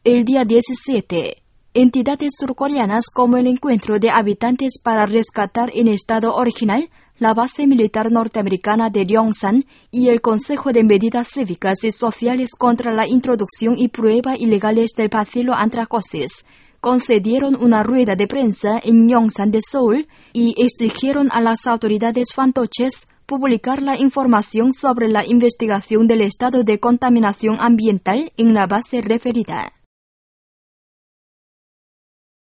El día 17, entidades surcoreanas como el Encuentro de Habitantes para Rescatar en Estado Original la base militar norteamericana de Ryongsan y el Consejo de Medidas Cívicas y Sociales contra la Introducción y Prueba Ilegales del Bacilo Anthracosis concedieron una rueda de prensa en Yongsan de Seúl y exigieron a las autoridades fantoches publicar la información sobre la investigación del estado de contaminación ambiental en la base referida.